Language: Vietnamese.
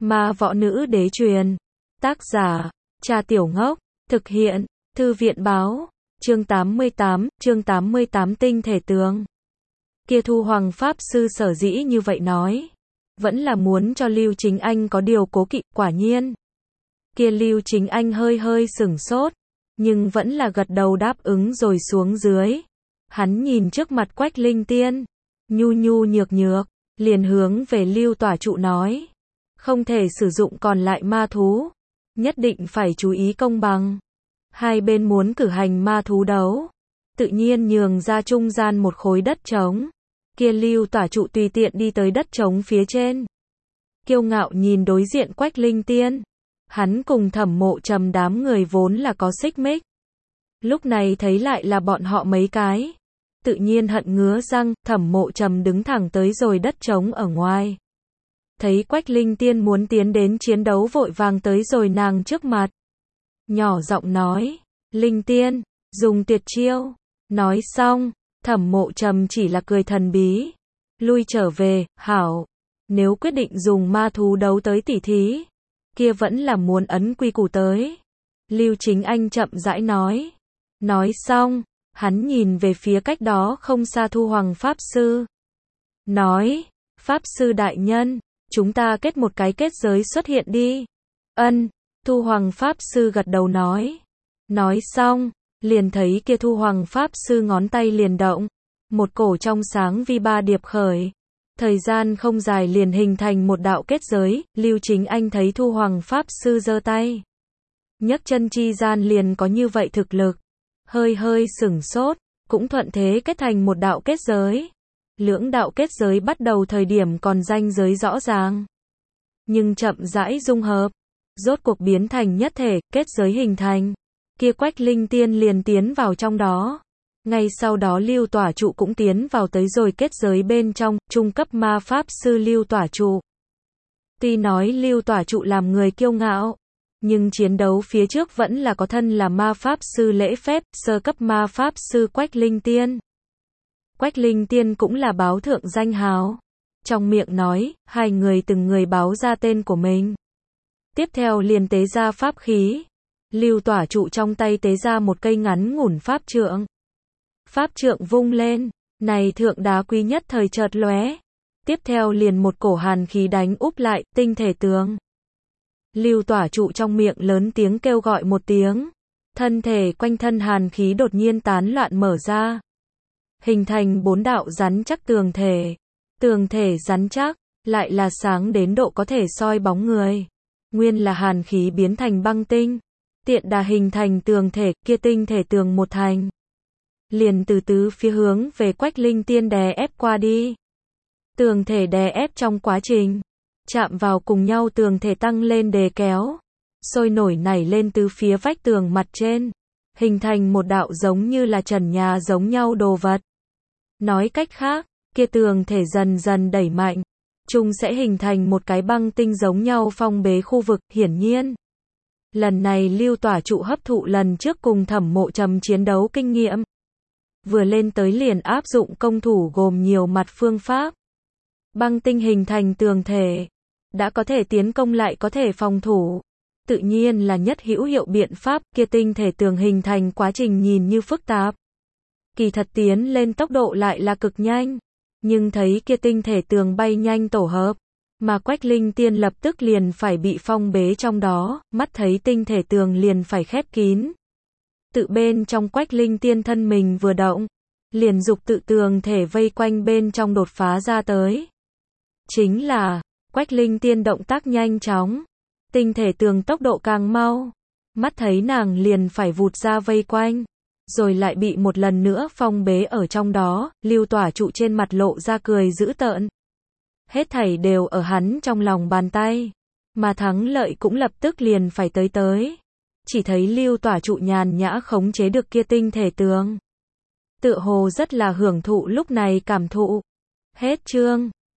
Ma võ nữ đế truyền. Tác giả, Cha Tiểu Ngốc. Thực hiện, Thư viện báo. Chương 88 tinh thể tường. Kia Thu Hoàng Pháp Sư sở dĩ như vậy nói. Vẫn là muốn cho Lưu Chính Anh có điều cố kỵ, quả nhiên. Kia Lưu Chính Anh hơi sửng sốt, nhưng vẫn là gật đầu đáp ứng rồi xuống dưới. Hắn nhìn trước mặt Quách Linh Tiên, nhu nhược, liền hướng về Lưu Tỏa Trụ nói. Không thể sử dụng còn lại ma thú. Nhất định phải chú ý công bằng. Hai bên muốn cử hành ma thú đấu. Tự nhiên nhường ra trung gian một khối đất trống. Kia Lưu Tỏa Trụ tùy tiện đi tới đất trống phía trên. Kiêu ngạo nhìn đối diện Quách Linh Tiên. Hắn cùng Thẩm Mộ Trầm đám người vốn là có xích mích. Lúc này thấy lại là bọn họ mấy cái. Tự nhiên hận ngứa răng, Thẩm Mộ Trầm đứng thẳng tới rồi đất trống ở ngoài. Thấy Quách Linh Tiên muốn tiến đến chiến đấu vội vàng tới rồi nàng trước mặt. Nhỏ giọng nói, Linh Tiên, dùng tuyệt chiêu. Nói xong, Thẩm Mộ Trầm chỉ là cười thần bí. Lui trở về, hảo. Nếu quyết định dùng ma thú đấu tới tỉ thí, kia vẫn là muốn ấn quy củ tới. Lưu Chính Anh chậm rãi nói. Nói xong, hắn nhìn về phía cách đó không xa Thu Hoàng Pháp Sư. Nói, Pháp Sư đại nhân, chúng ta kết một cái kết giới xuất hiện đi. Ân, Thu Hoàng Pháp Sư gật đầu nói. Nói xong, liền thấy kia Thu Hoàng Pháp Sư ngón tay liền động. Một cổ trong sáng vi ba điệp khởi. Thời gian không dài liền hình thành một đạo kết giới. Lưu Chính Anh thấy Thu Hoàng Pháp Sư giơ tay. Nhấc chân chi gian liền có như vậy thực lực. Hơi sửng sốt, cũng thuận thế kết thành một đạo kết giới. Lưỡng đạo kết giới bắt đầu thời điểm còn ranh giới rõ ràng. Nhưng chậm rãi dung hợp. Rốt cuộc biến thành nhất thể, kết giới hình thành. Kia Quách Linh Tiên liền tiến vào trong đó. Ngay sau đó Lưu Tỏa Trụ cũng tiến vào tới rồi kết giới bên trong, trung cấp ma pháp sư Lưu Tỏa Trụ. Tuy nói Lưu Tỏa Trụ làm người kiêu ngạo, nhưng chiến đấu phía trước vẫn là có thân là ma pháp sư lễ phép, sơ cấp ma pháp sư Quách Linh Tiên. Quách Linh Tiên cũng là báo thượng danh hào. Trong miệng nói, hai người từng người báo ra tên của mình. Tiếp theo liền tế ra pháp khí. Lưu Tỏa Trụ trong tay tế ra một cây ngắn ngủn pháp trượng. Pháp trượng vung lên, này thượng đá quý nhất thời chợt lóe. Tiếp theo liền một cổ hàn khí đánh úp lại, tinh thể tường. Lưu Tỏa Trụ trong miệng lớn tiếng kêu gọi một tiếng. Thân thể quanh thân hàn khí đột nhiên tán loạn mở ra. Hình thành 4 đạo rắn chắc tường thể. Tường thể rắn chắc, lại là sáng đến độ có thể soi bóng người. Nguyên là hàn khí biến thành băng tinh. Tiện đà hình thành tường thể, kia tinh thể tường một thành. Liền từ tứ phía hướng về Quách Linh Tiên đè ép qua đi. Tường thể đè ép trong quá trình. Chạm vào cùng nhau tường thể tăng lên đè kéo. Sôi nổi nảy lên từ phía vách tường mặt trên. Hình thành một đạo giống như là trần nhà giống nhau đồ vật. Nói cách khác, kia tường thể dần dần đẩy mạnh. Chung sẽ hình thành một cái băng tinh giống nhau phong bế khu vực, hiển nhiên. Lần này Lưu Tỏa Trụ hấp thụ lần trước cùng Thẩm Mộ Trầm chiến đấu kinh nghiệm. Vừa lên tới liền áp dụng công thủ gồm nhiều mặt phương pháp. Băng tinh hình thành tường thể. Đã có thể tiến công lại có thể phòng thủ. Tự nhiên là nhất hữu hiệu biện pháp, kia tinh thể tường hình thành quá trình nhìn như phức tạp. Kỳ thật tiến lên tốc độ lại là cực nhanh. Nhưng thấy kia tinh thể tường bay nhanh tổ hợp. Mà Quách Linh Tiên lập tức liền phải bị phong bế trong đó, mắt thấy tinh thể tường liền phải khép kín. Tự bên trong Quách Linh Tiên thân mình vừa động. Liền dục tự tường thể vây quanh bên trong đột phá ra tới. Chính là, Quách Linh Tiên động tác nhanh chóng. Tinh thể tường tốc độ càng mau. Mắt thấy nàng liền phải vụt ra vây quanh. Rồi lại bị một lần nữa phong bế ở trong đó. Lưu Tỏa Trụ trên mặt lộ ra cười dữ tợn. Hết thảy đều ở hắn trong lòng bàn tay. Mà thắng lợi cũng lập tức liền phải tới. Chỉ thấy Lưu Tỏa Trụ nhàn nhã khống chế được kia tinh thể tường. Tựa hồ rất là hưởng thụ lúc này cảm thụ. Hết chương.